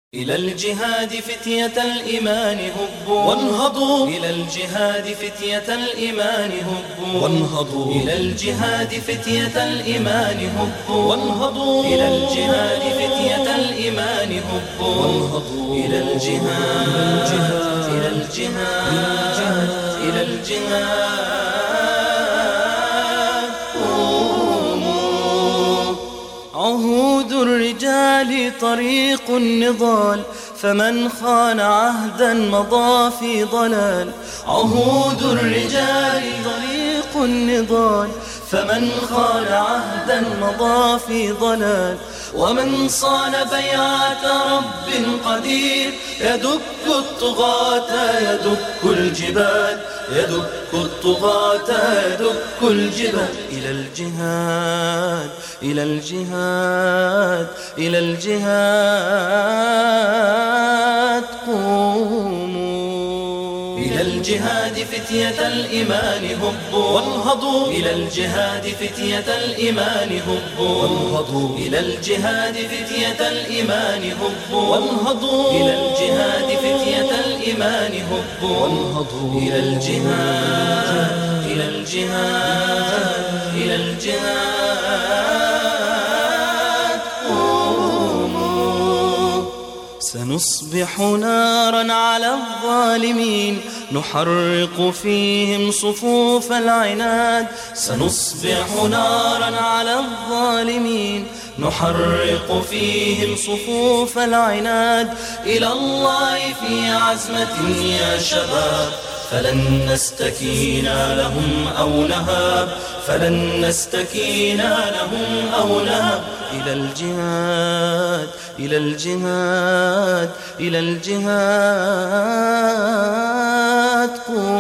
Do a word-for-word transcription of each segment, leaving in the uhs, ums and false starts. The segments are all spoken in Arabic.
إلى الجهاد فتية الإيمان هبوا وانهضوا، إلى الجهاد فتية الإيمان هبوا وانهضوا، إلى الجهاد فتية الإيمان هبوا وانهضوا، إلى الجهاد فتية الإيمان هبوا وانهضوا، إلى الجهاد إلى الجهاد إلى الجهاد عهود الرجال طريق النضال، فمن خان عهدا مضى في ضلال. عهود الرجال طريق النضال، فمن خان عهدا مضى في ضلال. ومن صان بيعة رب قدير، يدك الطغاة يدك الجبال، يدك الطغاة يدك الجبال. إلى الجهاد إلى الجهاد إلى الجهاد قوموا، إلى الجهاد فتية الإيمان هبوا وانهضوا، إلى الجهاد فتية الإيمان هبوا وانهضوا، إلى الجهاد فتية الإيمان هبوا وانهضوا، إلى الجهاد فتية الإيمان هبوا وانهضوا، إلى الجهاد إلى الجهاد إلى الجهاد قوموا. سنصبح نارا على الظالمين، نحرق فيهم صفوف العناد. سنصبح نارا على الظالمين، نحرق فيهم صفوف العناد. إلى الله في عزمة يا شباب، فلن نستكين لهم أو نهاب، فلن نستكين لهم أو نهاب. إلى الجهاد إلى الجهاد إلى الجهاد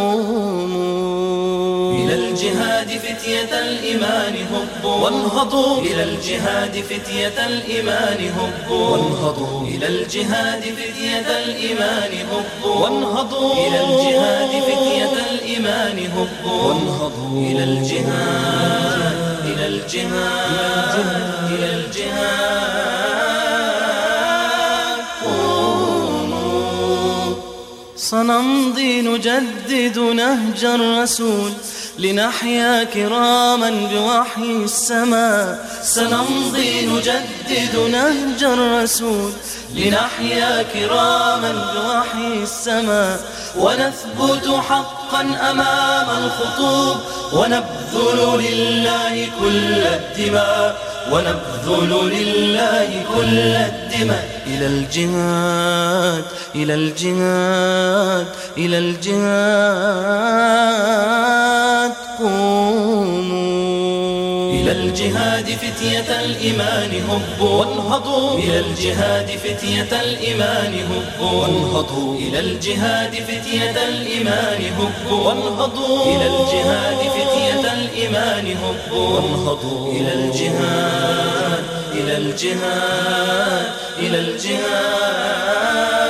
قوموا، إلى الجهاد فتية الإيمان هبوا وانهضوا، إلى الجهاد فتية الإيمان هبوا وانهضوا، إلى الجهاد فتية الإيمان هبوا وانهضوا، إلى الجهاد فتية الإيمان هبوا وانهضوا، إلى الجهاد إلى الجهاد إلى الجهاد قوموا. سنمضي نجدد نهج الرسول، لنحيا كراما بوحي السماء. سنمضي نجدد نهج الرسول، لنحيا كراما بوحي السماء. ونثبت حقا أمام الخطوب، ونبذل لله كل الدماء، ونبذل لله كل الدماء. إلى الجهاد إلى الجهاد إلى الجهاد قوموا، إلى الجهاد فتية الإيمان هبوا وانهضوا، إلى الجهاد فتية الإيمان هبوا وانهضوا، إلى الجهاد فتية الإيمان هبوا وانهضوا، إلى الجهاد فتية الإيمان هبوا وانهضوا، إلى الجهاد إلى الجهاد إلى الجهاد